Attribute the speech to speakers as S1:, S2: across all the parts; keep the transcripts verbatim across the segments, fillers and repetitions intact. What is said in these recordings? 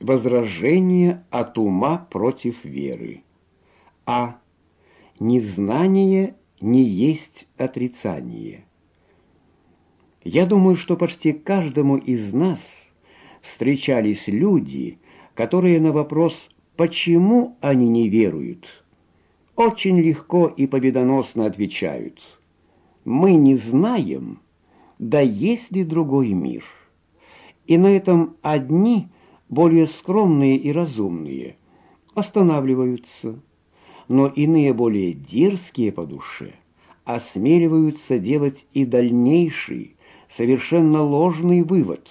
S1: Возражение от ума против веры. А. Незнание не есть отрицание. Я думаю, что почти каждому из нас встречались люди, которые на вопрос «почему они не веруют?» очень легко и победоносно отвечают: «Мы не знаем, да есть ли другой мир». И на этом одни, более скромные и разумные, останавливаются, но иные, более дерзкие по душе, осмеливаются делать и дальнейший, совершенно ложный вывод: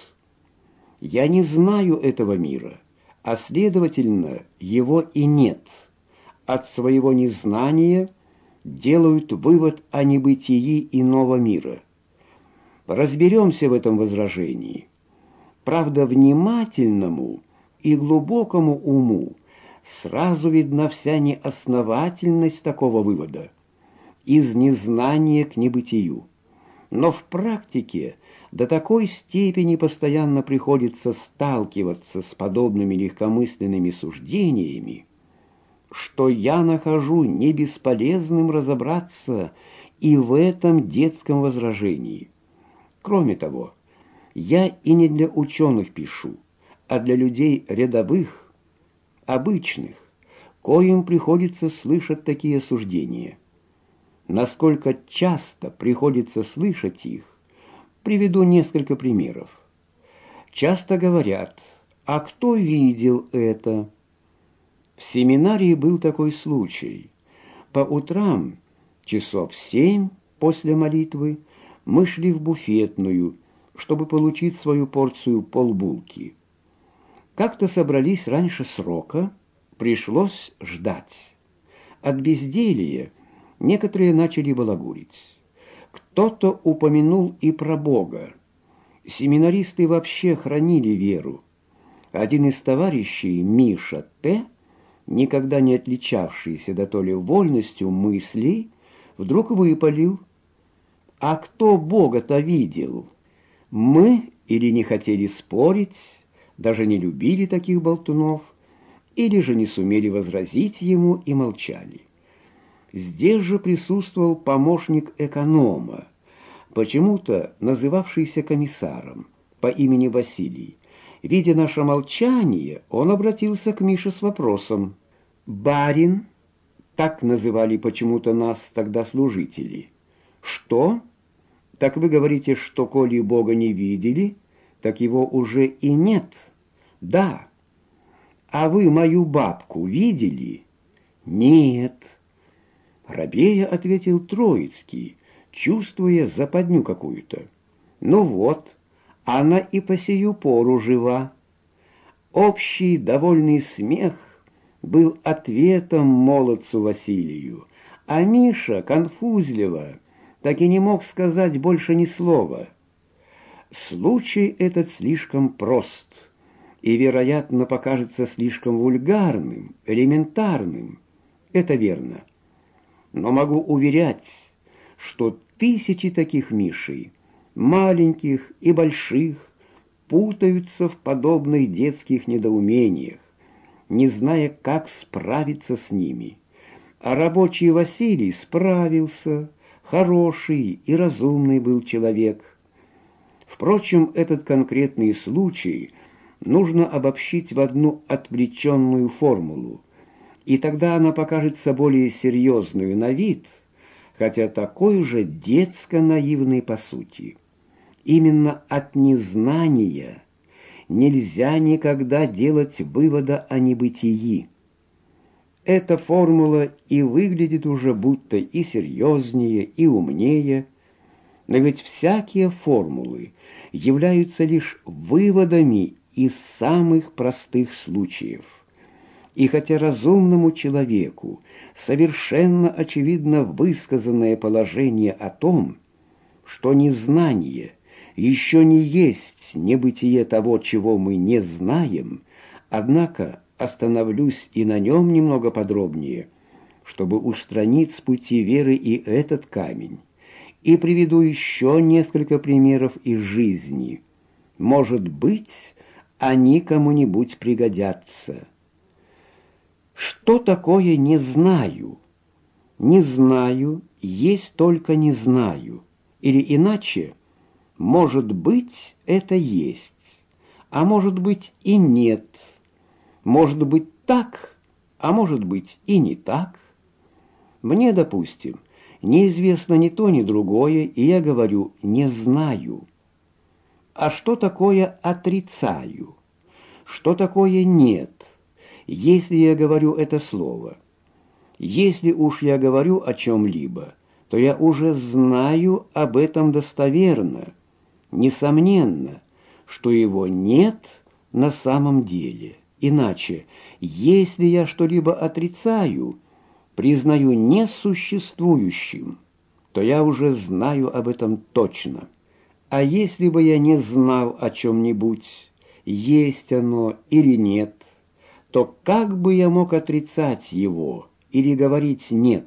S1: «Я не знаю этого мира, а следовательно, его и нет». От своего незнания делают вывод о небытии иного мира. Разберемся в этом возражении. Правда, внимательному и глубокому уму сразу видна вся неосновательность такого вывода из незнания к небытию. Но в практике до такой степени постоянно приходится сталкиваться с подобными легкомысленными суждениями, что я нахожу не бесполезным разобраться и в этом детском возражении. Кроме того, я и не для ученых пишу, а для людей рядовых, обычных, коим приходится слышать такие суждения. Насколько часто приходится слышать их, приведу несколько примеров. Часто говорят: «А кто видел это?» В семинарии был такой случай. По утрам, часов в семь после молитвы, мы шли в буфетную, чтобы получить свою порцию полбулки. Как-то собрались раньше срока, пришлось ждать. От безделья некоторые начали балагурить. Кто-то упомянул и про Бога. Семинаристы вообще хранили веру. Один из товарищей, Миша Т., никогда не отличавшийся дотоле вольностью мыслей, вдруг выпалил: «А кто Бога-то видел?» Мы или не хотели спорить, даже не любили таких болтунов, или же не сумели возразить ему и молчали. Здесь же присутствовал помощник эконома, почему-то называвшийся комиссаром по имени Василий. Видя наше молчание, он обратился к Мише с вопросом: «Барин», так называли почему-то нас тогда служители, «что? Так вы говорите, что коли Бога не видели, так его уже и нет?» «Да». «А вы мою бабку видели?» «Нет». Рабея ответил Троицкий, чувствуя западню какую-то. «Ну вот, она и по сию пору жива». Общий довольный смех был ответом молодцу Василию, а Миша, конфузливо, так и не мог сказать больше ни слова. Случай этот слишком прост и, вероятно, покажется слишком вульгарным, элементарным. Это верно. Но могу уверять, что тысячи таких Мишей, маленьких и больших, путаются в подобных детских недоумениях, не зная, как справиться с ними. А рабочий Василий справился, хороший и разумный был человек. Впрочем, этот конкретный случай нужно обобщить в одну отвлеченную формулу, и тогда она покажется более серьезной на вид, хотя такой же детско-наивной по сути. Именно от незнания нельзя никогда делать вывода о небытии. Эта формула и выглядит уже будто и серьезнее, и умнее, но ведь всякие формулы являются лишь выводами из самых простых случаев. И хотя разумному человеку совершенно очевидно высказанное положение о том, что незнание еще не есть небытие того, чего мы не знаем, однако остановлюсь и на нем немного подробнее, чтобы устранить с пути веры и этот камень, и приведу еще несколько примеров из жизни. Может быть, они кому-нибудь пригодятся. Что такое «не знаю»? Не знаю, есть только не знаю. Или иначе, может быть, это есть, а может быть и нет. Может быть так, а может быть и не так. Мне, допустим, неизвестно ни то, ни другое, и я говорю «не знаю». А что такое «отрицаю»? Что такое «нет», если я говорю это слово? Если уж я говорю о чем-либо, то я уже знаю об этом достоверно, несомненно, что его нет на самом деле. Иначе, если я что-либо отрицаю, признаю несуществующим, то я уже знаю об этом точно. А если бы я не знал о чем-нибудь, есть оно или нет, то как бы я мог отрицать его или говорить «нет»?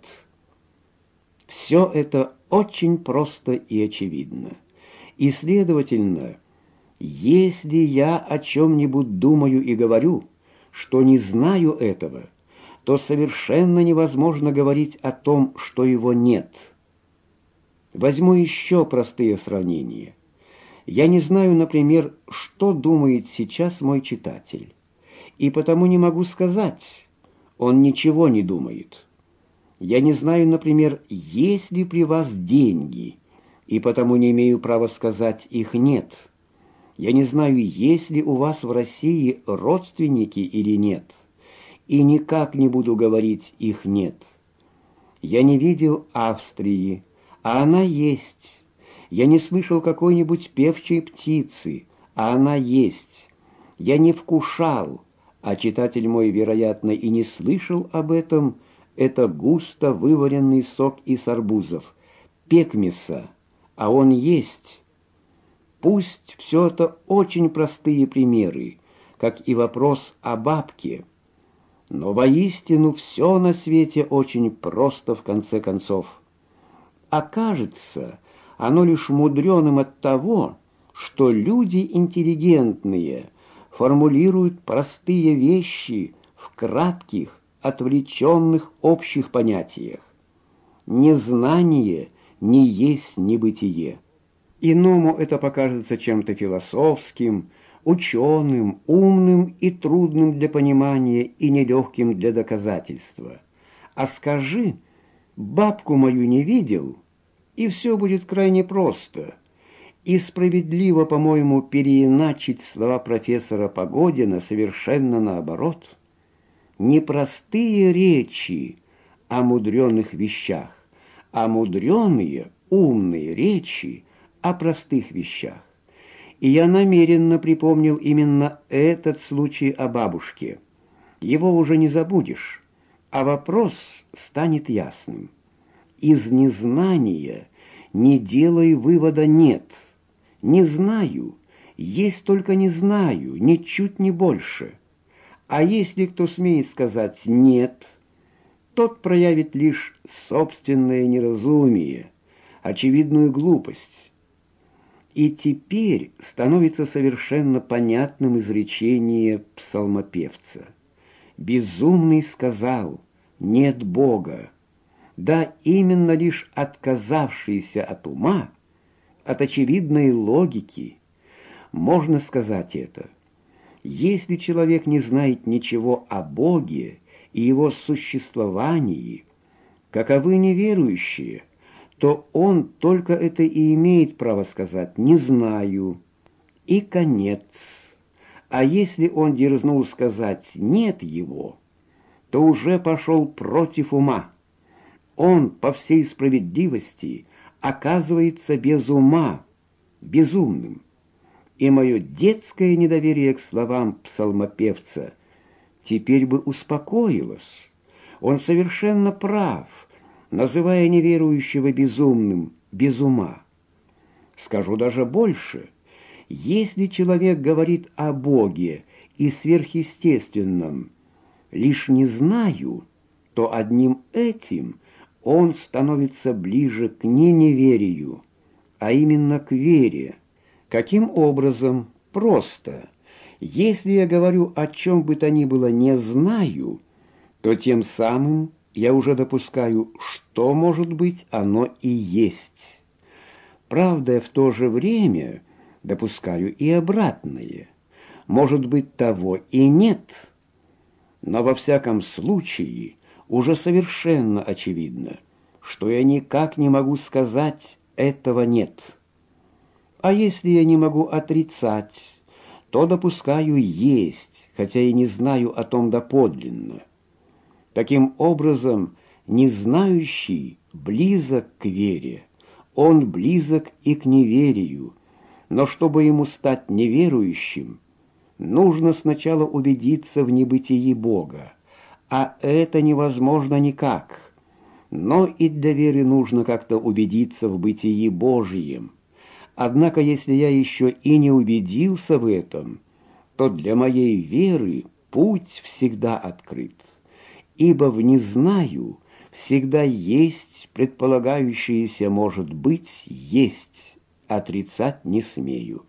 S1: Все это очень просто и очевидно. И, следовательно, если я о чем-нибудь думаю и говорю, что не знаю этого, то совершенно невозможно говорить о том, что его нет. Возьму еще простые сравнения. Я не знаю, например, что думает сейчас мой читатель, и потому не могу сказать, он ничего не думает. Я не знаю, например, есть ли при вас деньги, и потому не имею права сказать их нет. Я не знаю, есть ли у вас в России родственники или нет, и никак не буду говорить их нет. Я не видел Австрии, а она есть. Я не слышал какой-нибудь певчей птицы, а она есть. Я не вкушал, а читатель мой, вероятно, и не слышал об этом, это густо вываренный сок из арбузов, пекмеса, а он есть. Пусть все это очень простые примеры, как и вопрос о бабке, но воистину все на свете очень просто в конце концов. Окажется, оно лишь мудреным от того, что люди интеллигентные формулируют простые вещи в кратких, отвлеченных общих понятиях. Незнание не есть небытие. Иному это покажется чем-то философским, ученым, умным и трудным для понимания и нелегким для доказательства. А скажи, бабку мою не видел, и все будет крайне просто. И справедливо, по-моему, переиначить слова профессора Погодина совершенно наоборот. Не простые речи о мудреных вещах, а мудреные, умные речи о простых вещах. И я намеренно припомнил именно этот случай о бабушке. Его уже не забудешь, а вопрос станет ясным. Из незнания не делай вывода «нет». Не знаю, есть только не знаю, ничуть не больше. А если кто смеет сказать «нет», тот проявит лишь собственное неразумие, очевидную глупость. И теперь становится совершенно понятным изречение псалмопевца. «Безумный сказал, нет Бога». Да, именно лишь отказавшийся от ума, от очевидной логики, можно сказать это. Если человек не знает ничего о Боге и его существовании, каковы неверующие, то он только это и имеет право сказать «не знаю» и конец. А если он дерзнул сказать «нет его», то уже пошел против ума. Он, по всей справедливости, оказывается без ума, безумным. И мое детское недоверие к словам псалмопевца теперь бы успокоилось. Он совершенно прав, называя неверующего безумным, без ума. Скажу даже больше. Если человек говорит о Боге и сверхъестественном «лишь не знаю», то одним этим он становится ближе к не неверию, а именно к вере. Каким образом? Просто. Если я говорю о чем бы то ни было «не знаю», то тем самым я уже допускаю, что, может быть, оно и есть. Правда, в то же время допускаю и обратное. Может быть, того и нет. Но во всяком случае уже совершенно очевидно, что я никак не могу сказать «этого нет». А если я не могу отрицать, то допускаю есть, хотя и не знаю о том доподлинно. Таким образом, незнающий близок к вере, он близок и к неверию, но чтобы ему стать неверующим, нужно сначала убедиться в небытии Бога, а это невозможно никак. Но и для веры нужно как-то убедиться в бытии Божьем. Однако, если я еще и не убедился в этом, то для моей веры путь всегда открыт, ибо в «не знаю» всегда есть предполагающееся «может быть» есть, отрицать не смею.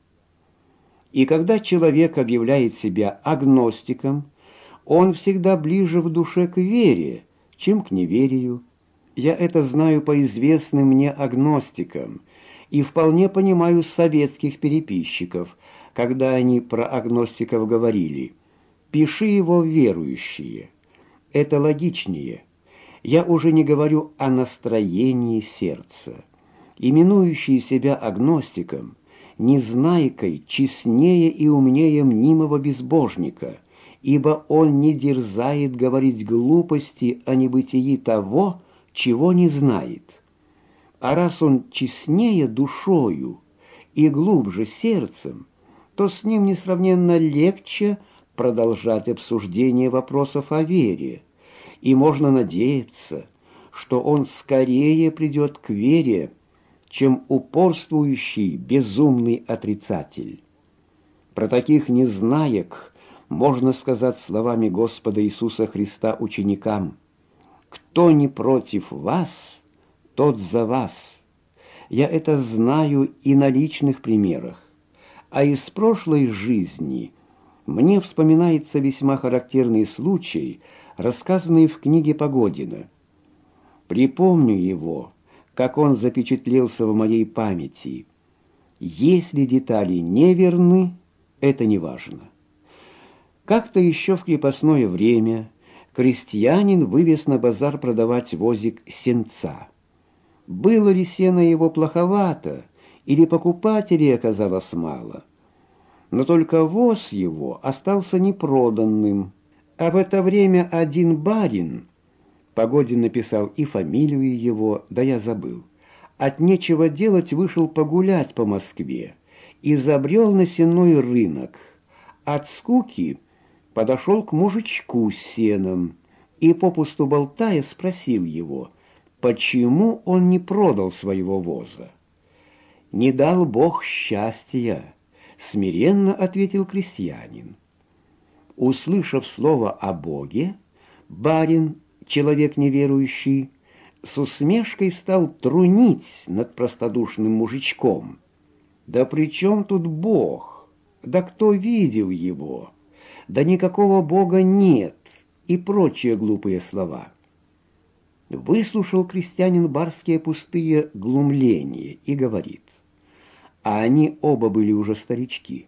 S1: И когда человек объявляет себя агностиком, он всегда ближе в душе к вере, чем к неверию. Я это знаю по известным мне агностикам и вполне понимаю советских переписчиков, когда они про агностиков говорили: «Пиши его в верующие». Это логичнее. Я уже не говорю о настроении сердца. Именующий себя агностиком, незнайкой, честнее и умнее мнимого безбожника, ибо он не дерзает говорить глупости о небытии того, чего не знает. А раз он честнее душою и глубже сердцем, то с ним несравненно легче продолжать обсуждение вопросов о вере, и можно надеяться, что он скорее придет к вере, чем упорствующий безумный отрицатель. Про таких незнаек можно сказать словами Господа Иисуса Христа ученикам: «Кто не против вас, тот за вас». Я это знаю и на личных примерах, а из прошлой жизни мне вспоминается весьма характерный случай, рассказанный в книге Погодина. Припомню его, как он запечатлелся в моей памяти. Если детали не верны, это не важно. Как-то еще в крепостное время крестьянин вывез на базар продавать возик сенца. Было ли сено его плоховато, или покупателей оказалось мало? Но только воз его остался непроданным, а в это время один барин, Погодин написал и фамилию его, да я забыл, от нечего делать вышел погулять по Москве и забрел на сенной рынок. От скуки подошел к мужичку с сеном и, попусту болтая, спросил его, почему он не продал своего воза. «Не дал Бог счастья», — смиренно ответил крестьянин. Услышав слово о Боге, барин, человек неверующий, с усмешкой стал трунить над простодушным мужичком. «Да при чем тут Бог? Да кто видел его? Да никакого Бога нет!» и прочие глупые слова. Выслушал крестьянин барские пустые глумления и говорит, а они оба были уже старички: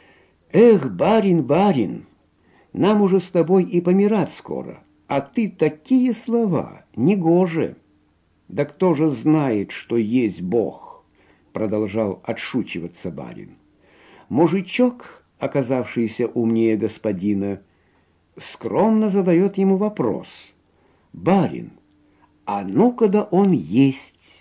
S1: «Эх, барин, барин, нам уже с тобой и помирать скоро, а ты такие слова, негоже». «Да кто же знает, что есть Бог?» — продолжал отшучиваться барин. Мужичок, оказавшийся умнее господина, скромно задает ему вопрос: «Барин, а ну-ка да он есть».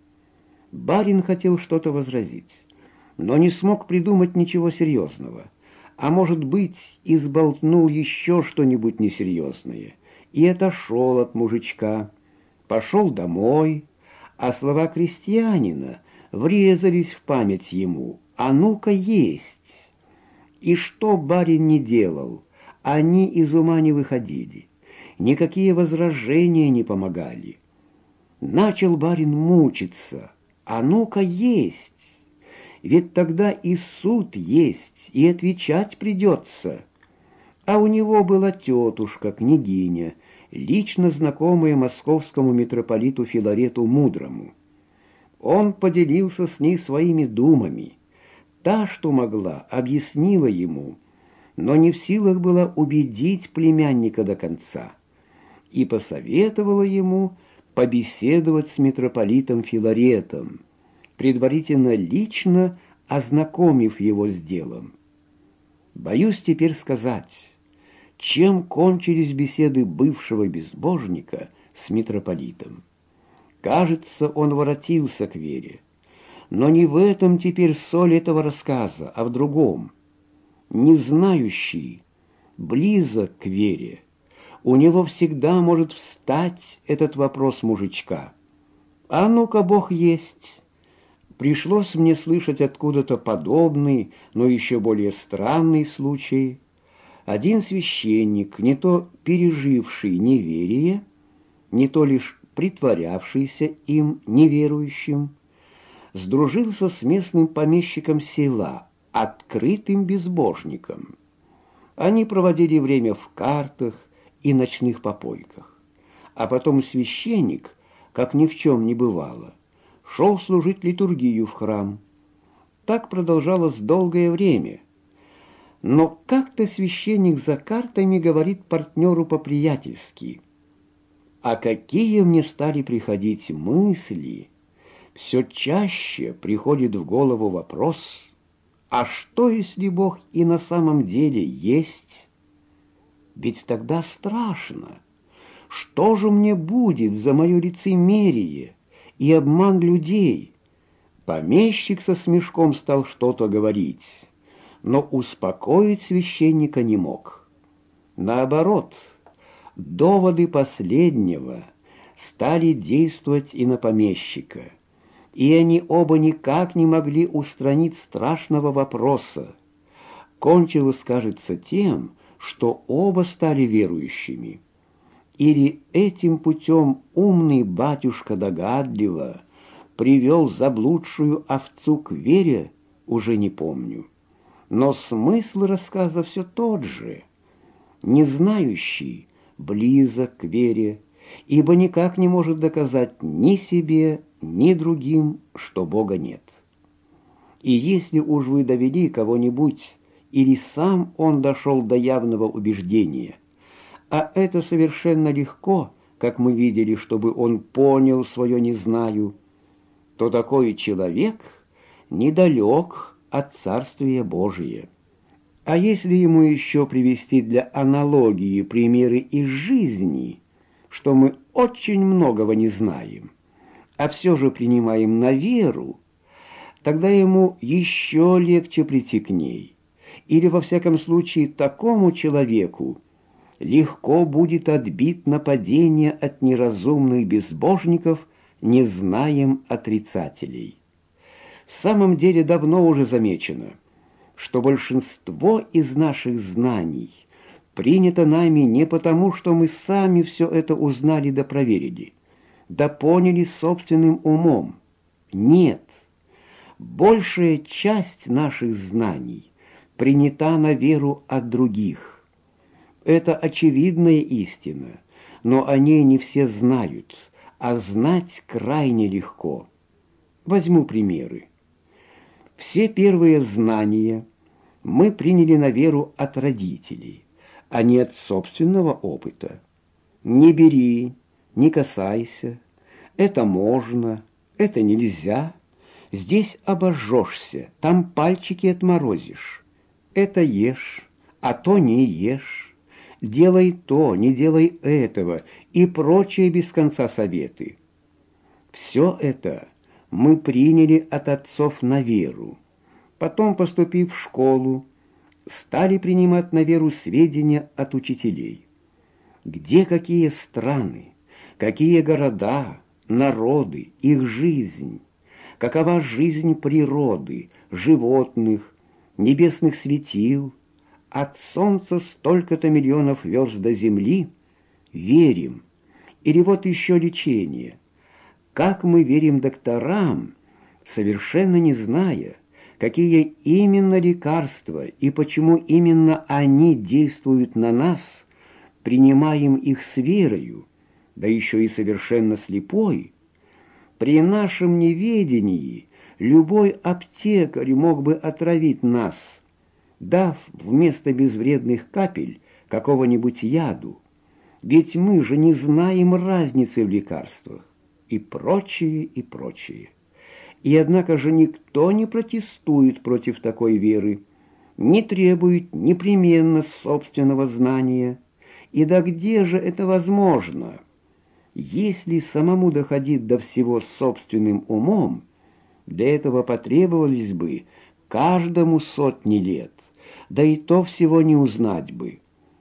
S1: Барин хотел что-то возразить, но не смог придумать ничего серьезного, а может быть, изболтнул еще что-нибудь несерьезное, и отошел от мужичка, пошел домой, а слова крестьянина врезались в память ему: «А ну-ка есть». И что барин не делал, они из ума не выходили, никакие возражения не помогали. Начал барин мучиться: «А ну-ка есть». Ведь тогда и суд есть, и отвечать придется. А у него была тетушка, княгиня, лично знакомая московскому митрополиту Филарету Мудрому. Он поделился с ней своими думами. Та, что могла, объяснила ему, но не в силах была убедить племянника до конца, и посоветовала ему побеседовать с митрополитом Филаретом, предварительно лично ознакомив его с делом. Боюсь теперь сказать, чем кончились беседы бывшего безбожника с митрополитом. Кажется, он воротился к вере. Но не в этом теперь соль этого рассказа, а в другом. Не знающий, близок к вере, у него всегда может встать этот вопрос мужичка. А ну-ка, Бог есть. Пришлось мне слышать откуда-то подобный, но еще более странный случай. Один священник, не то переживший неверие, не то лишь притворявшийся им неверующим, сдружился с местным помещиком села, открытым безбожником. Они проводили время в картах и ночных попойках. А потом священник, как ни в чем не бывало, шел служить литургию в храм. Так продолжалось долгое время. Но как-то священник за картами говорит партнеру по-приятельски: «А какие мне стали приходить мысли! Все чаще приходит в голову вопрос, а что, если Бог и на самом деле есть? Ведь тогда страшно. Что же мне будет за мое лицемерие и обман людей?» Помещик со смешком стал что-то говорить, но успокоить священника не мог. Наоборот, доводы последнего стали действовать и на помещика, и они оба никак не могли устранить страшного вопроса. Кончилось, кажется, тем, что оба стали верующими. Или этим путем умный батюшка догадливо привел заблудшую овцу к вере, уже не помню. Но смысл рассказа все тот же. Не знающий близок к вере, ибо никак не может доказать ни себе, ни другим, что Бога нет. И если уж вы довели кого-нибудь, или сам он дошел до явного убеждения, а это совершенно легко, как мы видели, чтобы он понял свое «не знаю», то такой человек недалек от Царствия Божия. А если ему еще привести для аналогии примеры из жизни, что мы очень многого не знаем, а все же принимаем на веру, тогда ему еще легче прийти к ней. Или, во всяком случае, такому человеку легко будет отбить нападение от неразумных безбожников, не знаем отрицателей. В самом деле давно уже замечено, что большинство из наших знаний принято нами не потому, что мы сами все это узнали да проверили, да поняли собственным умом. Нет, большая часть наших знаний принята на веру от других. Это очевидная истина, но о ней не все знают, а знать крайне легко. Возьму примеры. Все первые знания мы приняли на веру от родителей, а не от собственного опыта. Не бери, не касайся, это можно, это нельзя, здесь обожжешься, там пальчики отморозишь, это ешь, а то не ешь, делай то, не делай этого и прочие без конца советы. Все это мы приняли от отцов на веру. Потом, поступив в школу, стали принимать на веру сведения от учителей. Где какие страны, какие города, народы, их жизнь, какова жизнь природы, животных, небесных светил, от солнца столько-то миллионов верст до земли, верим. Или вот еще лечение. Как мы верим докторам, совершенно не зная, какие именно лекарства и почему именно они действуют на нас, принимаем их с верою, да еще и совершенно слепой. При нашем неведении любой аптекарь мог бы отравить нас, дав вместо безвредных капель какого-нибудь яду. Ведь мы же не знаем разницы в лекарствах, и прочее, и прочее. И однако же никто не протестует против такой веры, не требует непременно собственного знания. И да где же это возможно? Если самому доходить до всего собственным умом, для этого потребовались бы каждому сотни лет, да и то всего не узнать бы.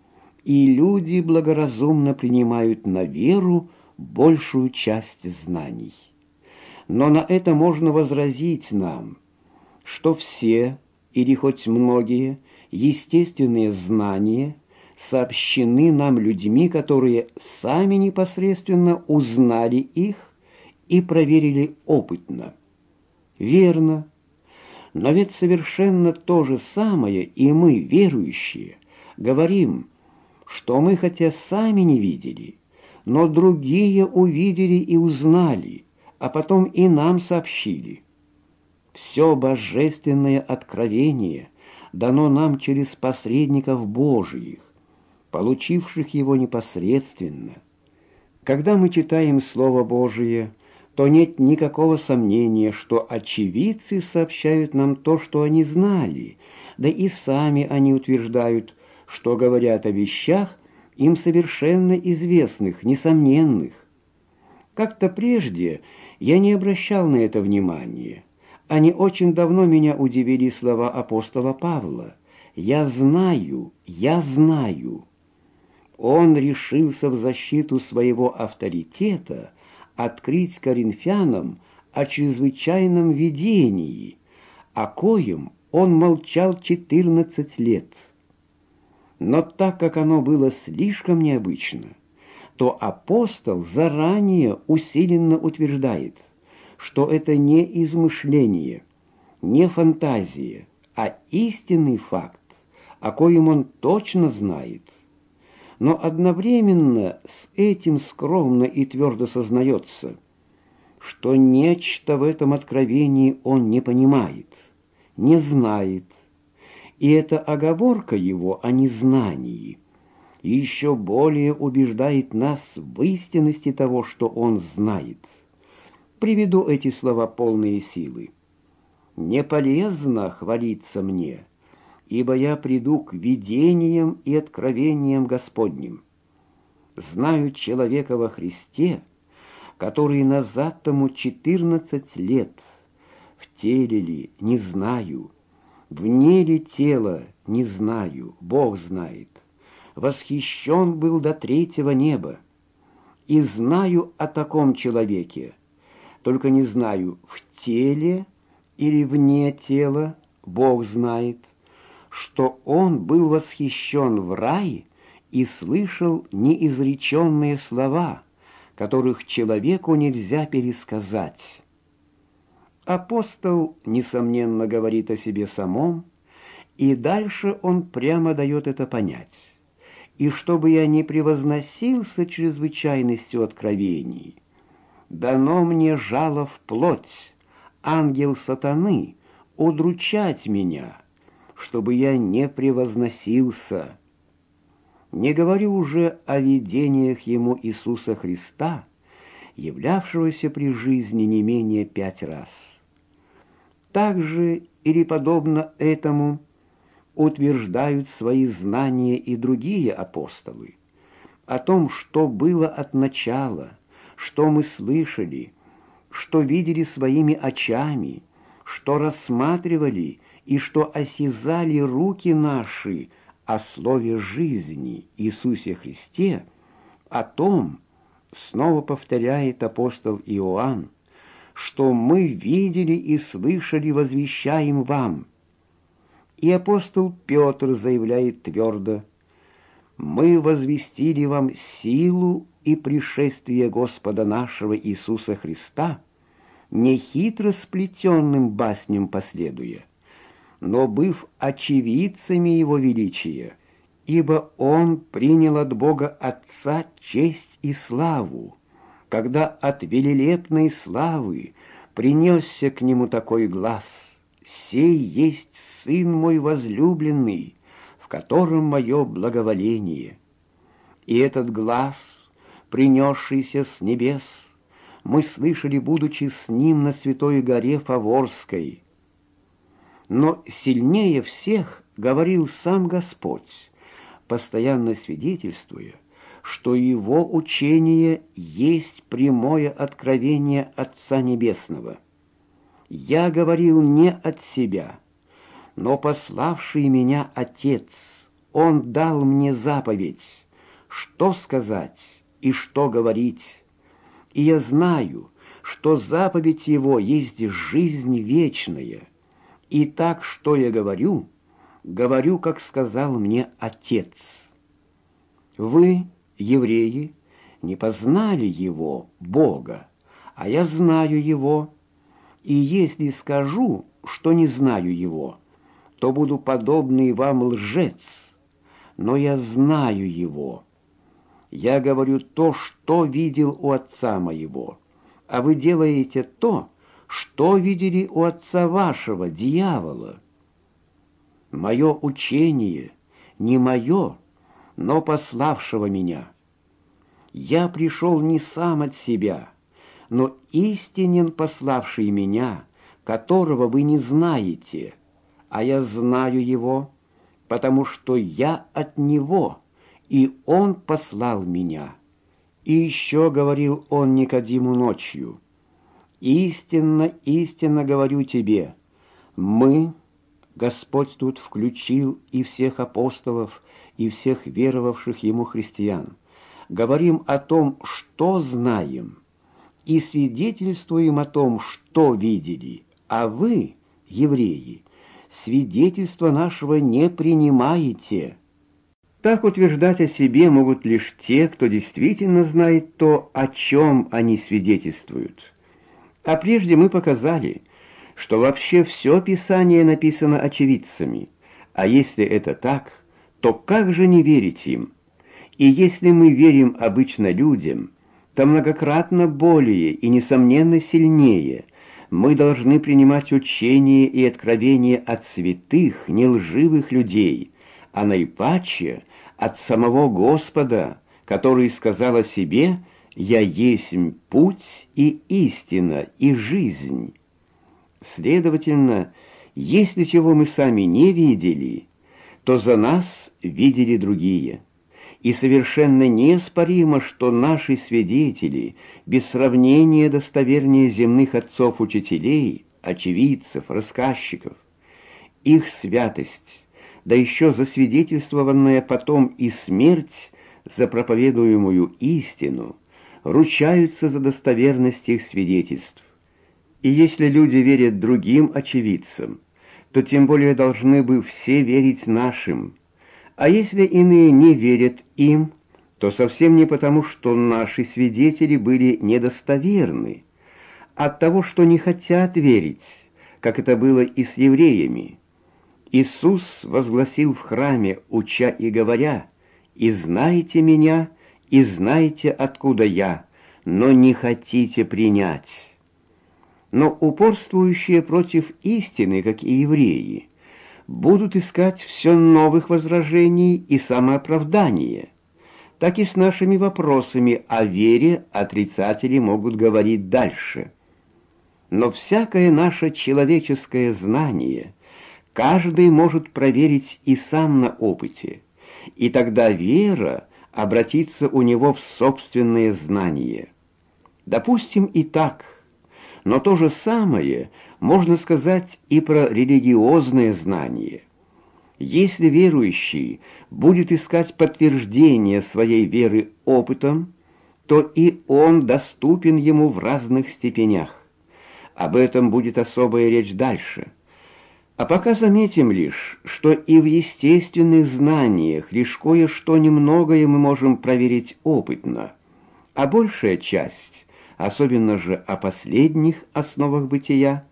S1: И люди благоразумно принимают на веру большую часть знаний. Но на это можно возразить нам, что все, или хоть многие, естественные знания сообщены нам людьми, которые сами непосредственно узнали их и проверили опытно. Верно, но ведь совершенно то же самое и мы, верующие, говорим, что мы хотя сами не видели, но другие увидели и узнали, а потом и нам сообщили. Все божественное откровение дано нам через посредников Божиих, получивших его непосредственно. Когда мы читаем Слово Божие, то нет никакого сомнения, что очевидцы сообщают нам то, что они знали, да и сами они утверждают, что говорят о вещах, им совершенно известных, несомненных. Как-то прежде я не обращал на это внимания. Они очень давно меня удивили слова апостола Павла. «Я знаю, я знаю». Он решился в защиту своего авторитета открыть коринфянам о чрезвычайном видении, о коем он молчал четырнадцать лет. Но так как оно было слишком необычно, то апостол заранее усиленно утверждает, что это не измышление, не фантазия, а истинный факт, о коем он точно знает. Но одновременно с этим скромно и твердо сознается, что нечто в этом откровении он не понимает, не знает, и эта оговорка его о незнании еще более убеждает нас в истинности того, что он знает. Приведу эти слова полные силы. «Не полезно хвалиться мне, ибо я приду к видениям и откровениям Господним. Знаю человека во Христе, который назад тому четырнадцать лет, в теле ли, не знаю, вне ли тела, не знаю, Бог знает, восхищен был до третьего неба, и знаю о таком человеке, только не знаю, в теле или вне тела, Бог знает, что он был восхищен в рай и слышал неизреченные слова, которых человеку нельзя пересказать». Апостол, несомненно, говорит о себе самом, и дальше он прямо дает это понять. «И чтобы я не превозносился чрезвычайностью откровений, дано мне жало в плоть, ангел сатаны, удручать меня, чтобы я не превозносился». Не говорю уже о видениях ему Иисуса Христа, являвшегося при жизни не менее пять раз. Также или подобно этому утверждают свои знания и другие апостолы о том, что было от начала, что мы слышали, что видели своими очами, что рассматривали и что осязали руки наши о слове жизни Иисусе Христе, о том, снова повторяет апостол Иоанн, что мы видели и слышали, возвещаем вам. И апостол Петр заявляет твердо: мы возвестили вам силу и пришествие Господа нашего Иисуса Христа, не хитро сплетенным басням последуя, но быв очевидцами его величия, ибо он принял от Бога Отца честь и славу, когда от велелепной славы принесся к нему такой глас: «Сей есть Сын мой возлюбленный, в котором мое благоволение». И этот глас, принесшийся с небес, мы слышали, будучи с ним на Святой горе Фаворской. Но сильнее всех говорил сам Господь, постоянно свидетельствуя, что его учение есть прямое откровение Отца Небесного. «Я говорил не от себя, но пославший меня Отец, Он дал мне заповедь, что сказать и что говорить, и я знаю, что заповедь Его есть жизнь вечная, и так, что я говорю, говорю, как сказал мне Отец. Вы, евреи, не познали Его, Бога, а я знаю Его, и если скажу, что не знаю Его, то буду подобный вам лжец, но я знаю Его. Я говорю то, что видел у Отца моего, а вы делаете то, что видели у отца вашего, дьявола. Мое учение не мое, но пославшего меня. Я пришел не сам от себя, но истинен пославший меня, которого вы не знаете, а я знаю его, потому что я от него, и он послал меня». И еще говорил он Никодиму ночью: «Истинно, истинно говорю тебе, мы, Господь тут включил и всех апостолов, и всех веровавших Ему христиан, говорим о том, что знаем, и свидетельствуем о том, что видели, а вы, евреи, свидетельства нашего не принимаете». Так утверждать о себе могут лишь те, кто действительно знает то, о чем они свидетельствуют. А прежде мы показали, что вообще все Писание написано очевидцами, а если это так, то как же не верить им? И если мы верим обычно людям, то многократно более и, несомненно, сильнее мы должны принимать учение и откровения от святых, нелживых людей, а наипаче от самого Господа, который сказал о себе: «Я есть путь и истина и жизнь». Следовательно, если чего мы сами не видели, то за нас видели другие. И совершенно неоспоримо, что наши свидетели без сравнения достовернее земных отцов-учителей, очевидцев, рассказчиков. Их святость, да еще засвидетельствованная потом и смерть за проповедуемую истину, ручаются за достоверность их свидетельств. И если люди верят другим очевидцам, то тем более должны бы все верить нашим. А если иные не верят им, то совсем не потому, что наши свидетели были недостоверны, а от того, что не хотят верить, как это было и с евреями. Иисус возгласил в храме, уча и говоря: «И знаете меня, и знаете, откуда я, но не хотите принять». Но упорствующие против истины, как и евреи, будут искать все новых возражений и самооправдания. Так и с нашими вопросами о вере отрицатели могут говорить дальше. Но всякое наше человеческое знание каждый может проверить и сам на опыте, и тогда вера обратится у него в собственное знание. Допустим и так, но то же самое можно сказать и про религиозное знание. Если верующий будет искать подтверждение своей веры опытом, то и он доступен ему в разных степенях. Об этом будет особая речь дальше. А пока заметим лишь, что и в естественных знаниях лишь кое-что немногое мы можем проверить опытно, а большая часть, особенно же о последних основах бытия,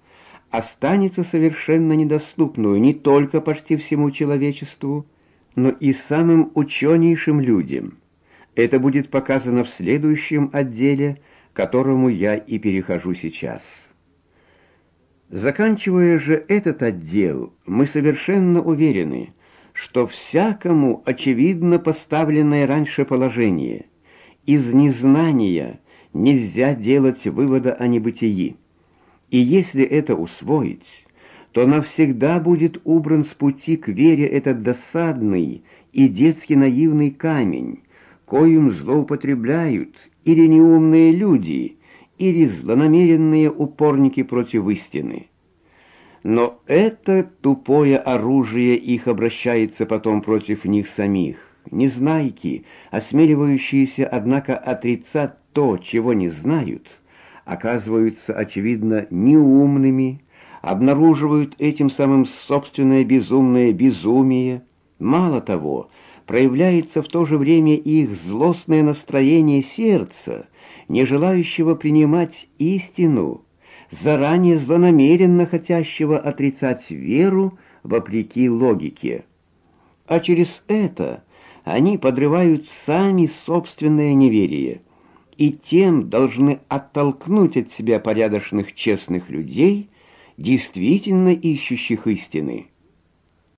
S1: останется совершенно недоступную не только почти всему человечеству, но и самым ученейшим людям. Это будет показано в следующем отделе, к которому я и перехожу сейчас. Заканчивая же этот отдел, мы совершенно уверены, что всякому очевидно поставленное раньше положение. Из незнания нельзя делать вывода о небытии. И если это усвоить, то навсегда будет убран с пути к вере этот досадный и детски наивный камень, коим злоупотребляют или неумные люди, или злонамеренные упорники против истины. Но это тупое оружие их обращается потом против них самих. Незнайки, осмеливающиеся, однако, отрицать то, чего не знают, оказываются, очевидно, неумными, обнаруживают этим самым собственное безумное безумие. Мало того, проявляется в то же время их злостное настроение сердца, не желающего принимать истину, заранее злонамеренно хотящего отрицать веру вопреки логике. А через это они подрывают сами собственное неверие, и тем должны оттолкнуть от себя порядочных, честных людей, действительно ищущих истины.